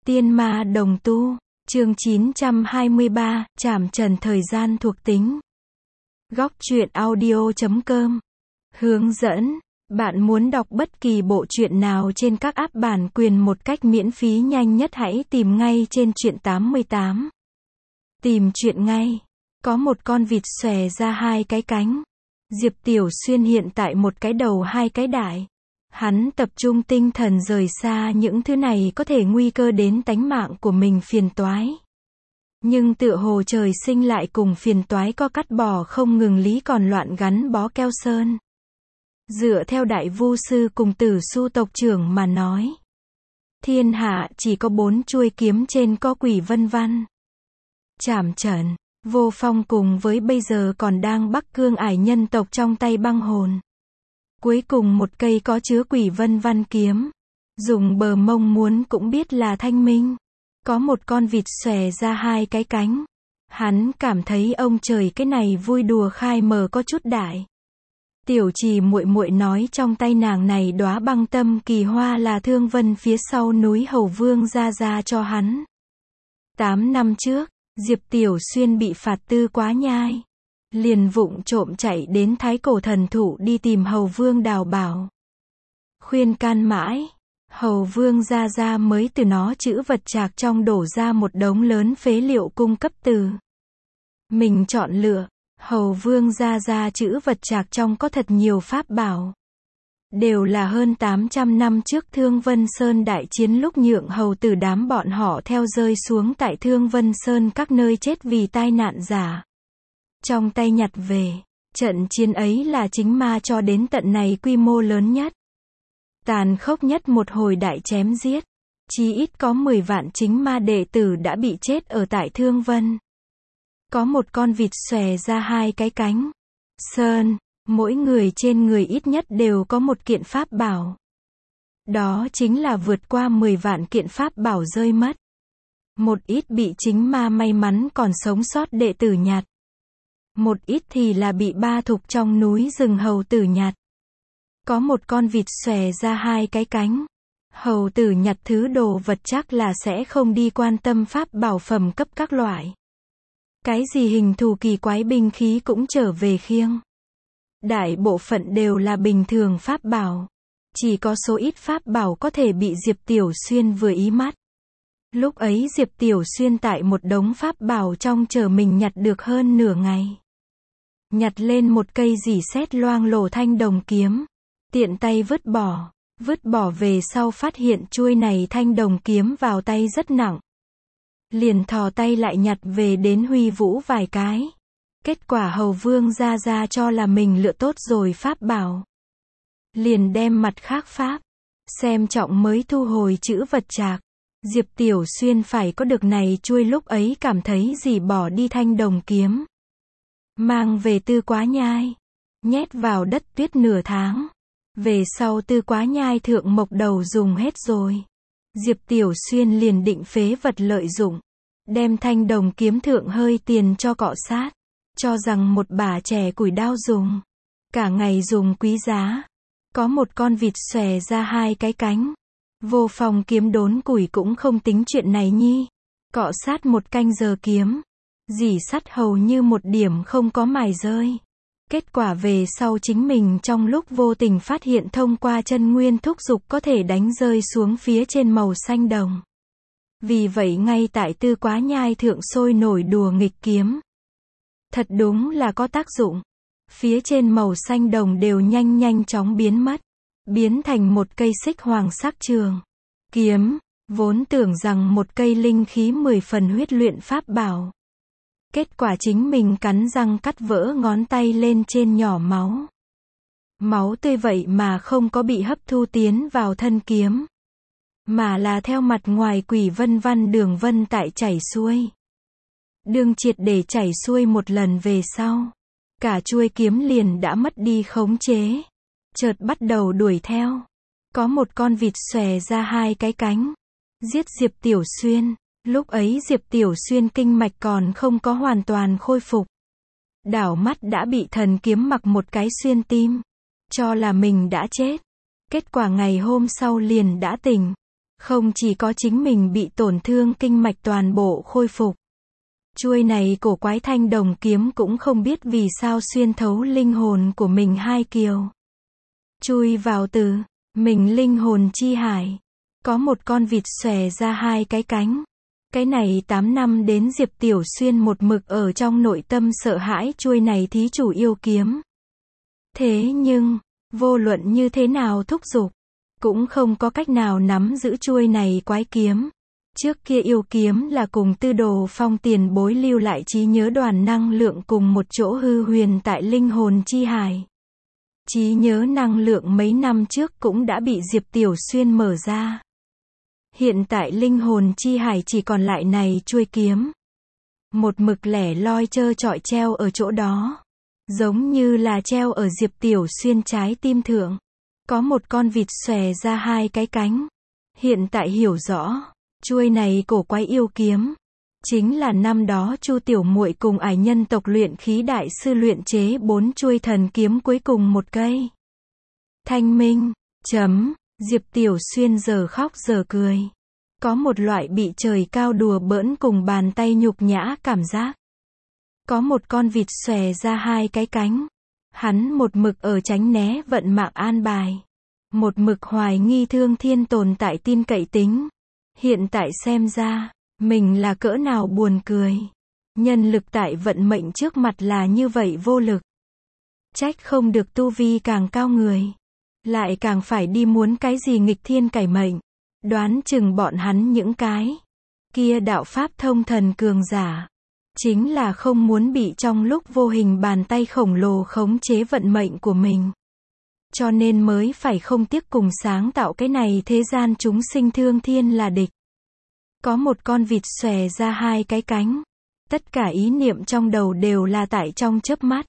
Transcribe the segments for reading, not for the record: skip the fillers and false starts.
Tiên ma đồng tu, chương 923, trảm trần thời gian thuộc tính. Góc truyện audio.com. Hướng dẫn, bạn muốn đọc bất kỳ bộ truyện nào trên các app bản quyền một cách miễn phí nhanh nhất hãy tìm ngay trên truyện 88. Tìm truyện ngay. Có một con vịt xòe ra hai cái cánh. Diệp Tiểu Xuyên hiện tại một cái đầu hai cái đại. Hắn tập trung tinh thần rời xa những thứ này có thể nguy cơ đến tánh mạng của mình phiền toái. Nhưng tựa hồ trời sinh lại cùng phiền toái có cắt bỏ không ngừng lý còn loạn gắn bó keo sơn. Dựa theo đại vu sư cùng tử su tộc trưởng mà nói. Thiên hạ chỉ có 4 chuôi kiếm trên có quỷ vân văn. Trảm trần, vô phong cùng với bây giờ còn đang Bắc Cương ải nhân tộc trong tay băng hồn. Cuối cùng một cây có chứa quỷ vân văn kiếm. Dùng bờ mông muốn cũng biết là thanh minh. Có một con vịt xòe ra hai cái cánh. Hắn cảm thấy ông trời cái này vui đùa khai mở có chút đại. Tiểu Trì muội muội nói trong tay nàng này đóa băng tâm kỳ hoa là Thương Vân phía sau núi Hầu Vương ra cho hắn. 8 năm trước, Diệp Tiểu Xuyên bị phạt tư quá nhai. Liền vụng trộm chạy đến Thái Cổ Thần Thụ đi tìm Hầu Vương đào bảo. Khuyên can mãi, Hầu Vương ra mới từ nó chữ vật trạc trong đổ ra một đống lớn phế liệu cung cấp từ. Mình chọn lựa, Hầu Vương ra chữ vật trạc trong có thật nhiều pháp bảo. Đều là hơn 800 năm trước Thương Vân Sơn đại chiến lúc nhượng hầu tử đám bọn họ theo rơi xuống tại Thương Vân Sơn các nơi chết vì tai nạn giả. Trong tay nhặt về, trận chiến ấy là chính ma cho đến tận này quy mô lớn nhất. Tàn khốc nhất một hồi đại chém giết. Chí ít có 10 vạn chính ma đệ tử đã bị chết ở tại Thương Vân. Có một con vịt xòe ra hai cái cánh. Sơn, mỗi người trên người ít nhất đều có một kiện pháp bảo. Đó chính là vượt qua 10 vạn kiện pháp bảo rơi mất. Một ít bị chính ma may mắn còn sống sót đệ tử nhặt. Một ít thì là bị ba thục trong núi rừng hầu tử nhặt. Có một con vịt xòe ra hai cái cánh. Hầu tử nhặt thứ đồ vật chắc là sẽ không đi quan tâm pháp bảo phẩm cấp các loại. Cái gì hình thù kỳ quái binh khí cũng trở về khiêng. Đại bộ phận đều là bình thường pháp bảo. Chỉ có số ít pháp bảo có thể bị Diệp Tiểu Xuyên vừa ý mắt. Lúc ấy Diệp Tiểu Xuyên tại một đống pháp bảo trong chờ mình nhặt được hơn nửa ngày. Nhặt lên một cây rỉ sét loang lổ thanh đồng kiếm. Tiện tay vứt bỏ về sau phát hiện chuôi này thanh đồng kiếm vào tay rất nặng. Liền thò tay lại nhặt về đến huy vũ vài cái. Kết quả Hầu Vương ra cho là mình lựa tốt rồi pháp bảo. Liền đem mặt khác pháp. Xem trọng mới thu hồi chữ vật trạc. Diệp Tiểu Xuyên phải có được này chuôi lúc ấy cảm thấy gì bỏ đi thanh đồng kiếm. Mang về Tư Quá Nhai. Nhét vào đất tuyết nửa tháng. Về sau Tư Quá Nhai thượng mộc đầu dùng hết rồi. Diệp Tiểu Xuyên liền định phế vật lợi dụng. Đem thanh đồng kiếm thượng hơi tiền cho cọ sát. Cho rằng một bả chẻ củi đao dùng. Cả ngày dùng quý giá. Có một con vịt xòe ra hai cái cánh. Vô phong kiếm đốn củi cũng không tính chuyện này nhi. Cọ sát một canh giờ kiếm. Dỉ sắt hầu như một điểm không có mài rơi. Kết quả về sau chính mình trong lúc vô tình phát hiện thông qua chân nguyên thúc dục có thể đánh rơi xuống phía trên màu xanh đồng. Vì vậy ngay tại Tư Quá Nhai thượng sôi nổi đùa nghịch kiếm. Thật đúng là có tác dụng. Phía trên màu xanh đồng đều nhanh chóng biến mất. Biến thành một cây xích hoàng sắc trường. Kiếm, vốn tưởng rằng một cây linh khí 10 phần huyết luyện pháp bảo. Kết quả chính mình cắn răng cắt vỡ ngón tay lên trên nhỏ máu. Máu tươi vậy mà không có bị hấp thu tiến vào thân kiếm. Mà là theo mặt ngoài quỷ vân văn đường vân tại chảy xuôi. Đường triệt để chảy xuôi một lần về sau. Cả chuôi kiếm liền đã mất đi khống chế. Chợt bắt đầu đuổi theo. Có một con vịt xòe ra hai cái cánh. Giết Diệp Tiểu Xuyên. Lúc ấy Diệp Tiểu Xuyên kinh mạch còn không có hoàn toàn khôi phục. Đảo mắt đã bị thần kiếm mặc một cái xuyên tim. Cho là mình đã chết. Kết quả ngày hôm sau liền đã tỉnh. Không chỉ có chính mình bị tổn thương kinh mạch toàn bộ khôi phục. Chuôi này cổ quái thanh đồng kiếm cũng không biết vì sao xuyên thấu linh hồn của mình hai kiều. Chui vào từ mình linh hồn chi hải. Có một con vịt xòe ra hai cái cánh. Cái này 8 năm đến Diệp Tiểu Xuyên một mực ở trong nội tâm sợ hãi chuôi này thí chủ yêu kiếm. Thế nhưng, vô luận như thế nào thúc giục, cũng không có cách nào nắm giữ chuôi này quái kiếm. Trước kia yêu kiếm là cùng Tư Đồ Phong tiền bối lưu lại trí nhớ đoàn năng lượng cùng một chỗ hư huyền tại linh hồn chi hải. Trí nhớ năng lượng mấy năm trước cũng đã bị Diệp Tiểu Xuyên mở ra. Hiện tại linh hồn chi hải chỉ còn lại này chuôi kiếm. Một mực lẻ loi trơ trọi treo ở chỗ đó. Giống như là treo ở Diệp Tiểu Xuyên trái tim thượng. Có một con vịt xòe ra hai cái cánh. Hiện tại hiểu rõ, chuôi này cổ quái yêu kiếm. Chính là năm đó Chu Tiểu Muội cùng Ải nhân tộc luyện khí đại sư luyện chế 4 chuôi thần kiếm cuối cùng một cây. Thanh minh, Diệp Tiểu Xuyên giờ khóc giờ cười. Có một loại bị trời cao đùa bỡn cùng bàn tay nhục nhã cảm giác. Có một con vịt xòe ra hai cái cánh. Hắn một mực ở tránh né vận mạng an bài. Một mực hoài nghi Thương Thiên tồn tại tin cậy tính. Hiện tại xem ra, mình là cỡ nào buồn cười. Nhân lực tại vận mệnh trước mặt là như vậy vô lực. Trách không được tu vi càng cao người. Lại càng phải đi muốn cái gì nghịch thiên cải mệnh. Đoán chừng bọn hắn những cái kia đạo pháp thông thần cường giả. Chính là không muốn bị trong lúc vô hình bàn tay khổng lồ khống chế vận mệnh của mình. Cho nên mới phải không tiếc cùng sáng tạo cái này thế gian chúng sinh Thương Thiên là địch. Có một con vịt xòe ra hai cái cánh. Tất cả ý niệm trong đầu đều là tại trong chớp mắt.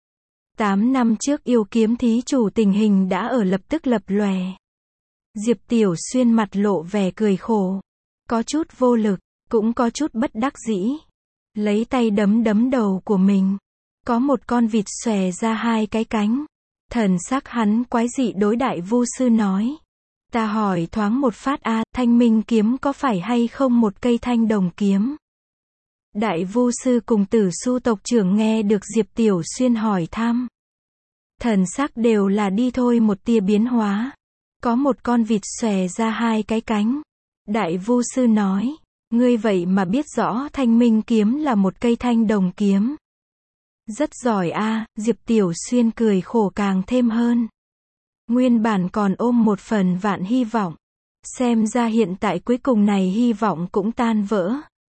8 năm trước yêu kiếm thí chủ tình hình đã ở lập tức lập lòe. Diệp Tiểu Xuyên mặt lộ vẻ cười khổ. Có chút vô lực, cũng có chút bất đắc dĩ. Lấy tay đấm đấm đầu của mình. Có một con vịt xòe ra hai cái cánh. Thần sắc hắn quái dị đối Đại Vu Sư nói. Ta hỏi thoáng một phát Thanh minh kiếm có phải hay không một cây thanh đồng kiếm? Đại Vu Sư cùng Tử Su tộc trưởng nghe được Diệp Tiểu Xuyên hỏi thăm. Thần sắc đều là đi thôi một tia biến hóa. Có một con vịt xòe ra hai cái cánh. Đại Vu Sư nói. Ngươi vậy mà biết rõ thanh minh kiếm là một cây thanh đồng kiếm. Rất giỏi Diệp Tiểu Xuyên cười khổ càng thêm hơn. Nguyên bản còn ôm một phần vạn hy vọng. Xem ra hiện tại cuối cùng này hy vọng cũng tan vỡ.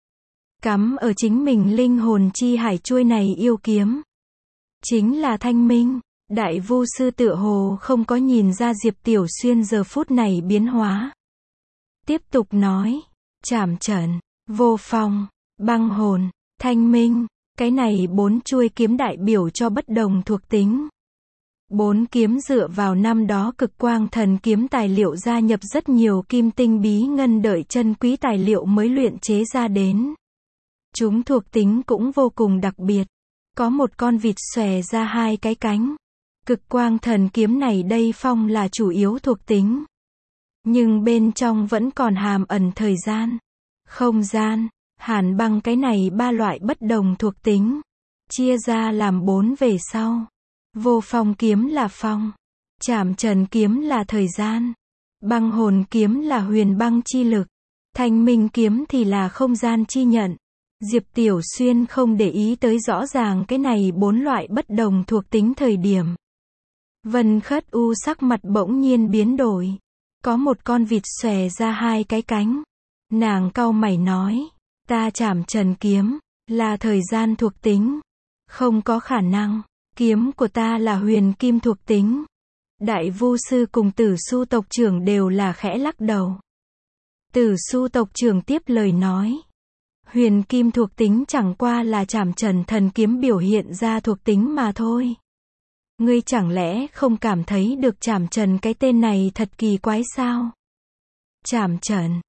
Cắm ở chính mình linh hồn chi hải chuôi này yêu kiếm. Chính là thanh minh. Đại Vu Sư tựa hồ không có nhìn ra Diệp Tiểu Xuyên giờ phút này biến hóa. Tiếp tục nói. Trảm trần, vô phong, băng hồn, thanh minh. Cái này 4 chuôi kiếm đại biểu cho bất đồng thuộc tính. 4 kiếm dựa vào năm đó cực quang thần kiếm tài liệu gia nhập rất nhiều kim tinh bí ngân đợi chân quý tài liệu mới luyện chế ra đến. Chúng thuộc tính cũng vô cùng đặc biệt. Có một con vịt xòe ra hai cái cánh. Cực quang thần kiếm này đây phong là chủ yếu thuộc tính. Nhưng bên trong vẫn còn hàm ẩn thời gian, không gian, hàn băng cái này 3 loại bất đồng thuộc tính. Chia ra làm 4 về sau. Vô phong kiếm là phong. Trảm trần kiếm là thời gian. Băng hồn kiếm là huyền băng chi lực. Thanh minh kiếm thì là không gian chi nhận. Diệp Tiểu Xuyên không để ý tới rõ ràng cái này 4 loại bất đồng thuộc tính thời điểm. Vân Khất U sắc mặt bỗng nhiên biến đổi. Có một con vịt xòe ra hai cái cánh. Nàng cau mày nói. Ta trảm trần kiếm, là thời gian thuộc tính. Không có khả năng. Kiếm của ta là huyền kim thuộc tính. Đại Vu Sư cùng Tử Su tộc trưởng đều là khẽ lắc đầu. Tử Su tộc trưởng tiếp lời nói. Huyền kim thuộc tính chẳng qua là trảm trần thần kiếm biểu hiện ra thuộc tính mà thôi. Ngươi chẳng lẽ không cảm thấy được trảm trần cái tên này thật kỳ quái sao? Trảm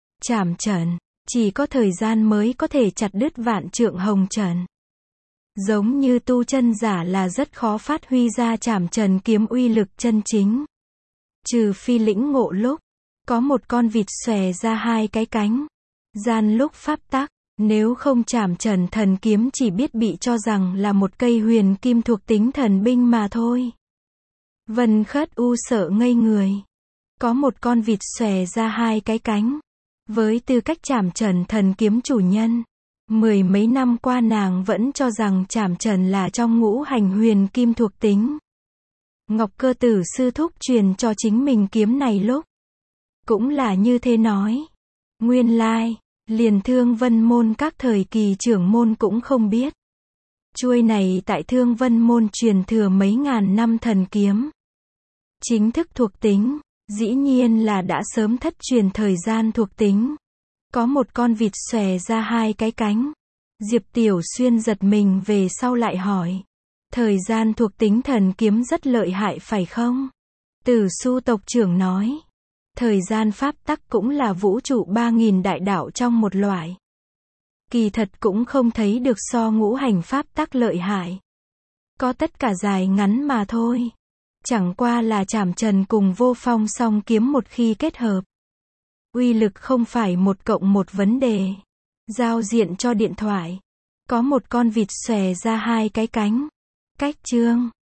trần, chỉ có thời gian mới có thể chặt đứt vạn trượng hồng trần. Giống như tu chân giả là rất khó phát huy ra trảm trần kiếm uy lực chân chính. Trừ phi lĩnh ngộ lúc, Có một con vịt xòe ra hai cái cánh. Gian lúc pháp tắc, nếu không chảm trần thần kiếm chỉ biết bị cho rằng là một cây huyền kim thuộc tính thần binh mà thôi. Vân Khất U sợ ngây người. Có một con vịt xòe ra hai cái cánh. Với tư cách chảm trần thần kiếm chủ nhân, mười mấy năm qua nàng vẫn cho rằng chảm trần là trong ngũ hành huyền kim thuộc tính. Ngọc Cơ Tử sư thúc truyền cho chính mình kiếm này lúc cũng là như thế nói. Nguyên lai, liền Thương Vân môn các thời kỳ trưởng môn cũng không biết. Chuôi này tại Thương Vân môn truyền thừa mấy ngàn năm thần kiếm. Chính thức thuộc tính, dĩ nhiên là đã sớm thất truyền thời gian thuộc tính. Có một con vịt xòe ra hai cái cánh. Diệp Tiểu Xuyên giật mình về sau lại hỏi. Thời gian thuộc tính thần kiếm rất lợi hại phải không? Tử Su tộc trưởng nói. Thời gian pháp tắc cũng là vũ trụ 3000 đại đạo trong một loại. Kỳ thật cũng không thấy được so ngũ hành pháp tắc lợi hại. Có tất cả dài ngắn mà thôi. Chẳng qua là chảm trần cùng vô phong song kiếm một khi kết hợp. Uy lực không phải 1+1 vấn đề. Giao diện cho điện thoại. Có một con vịt xòe ra hai cái cánh. Cách chương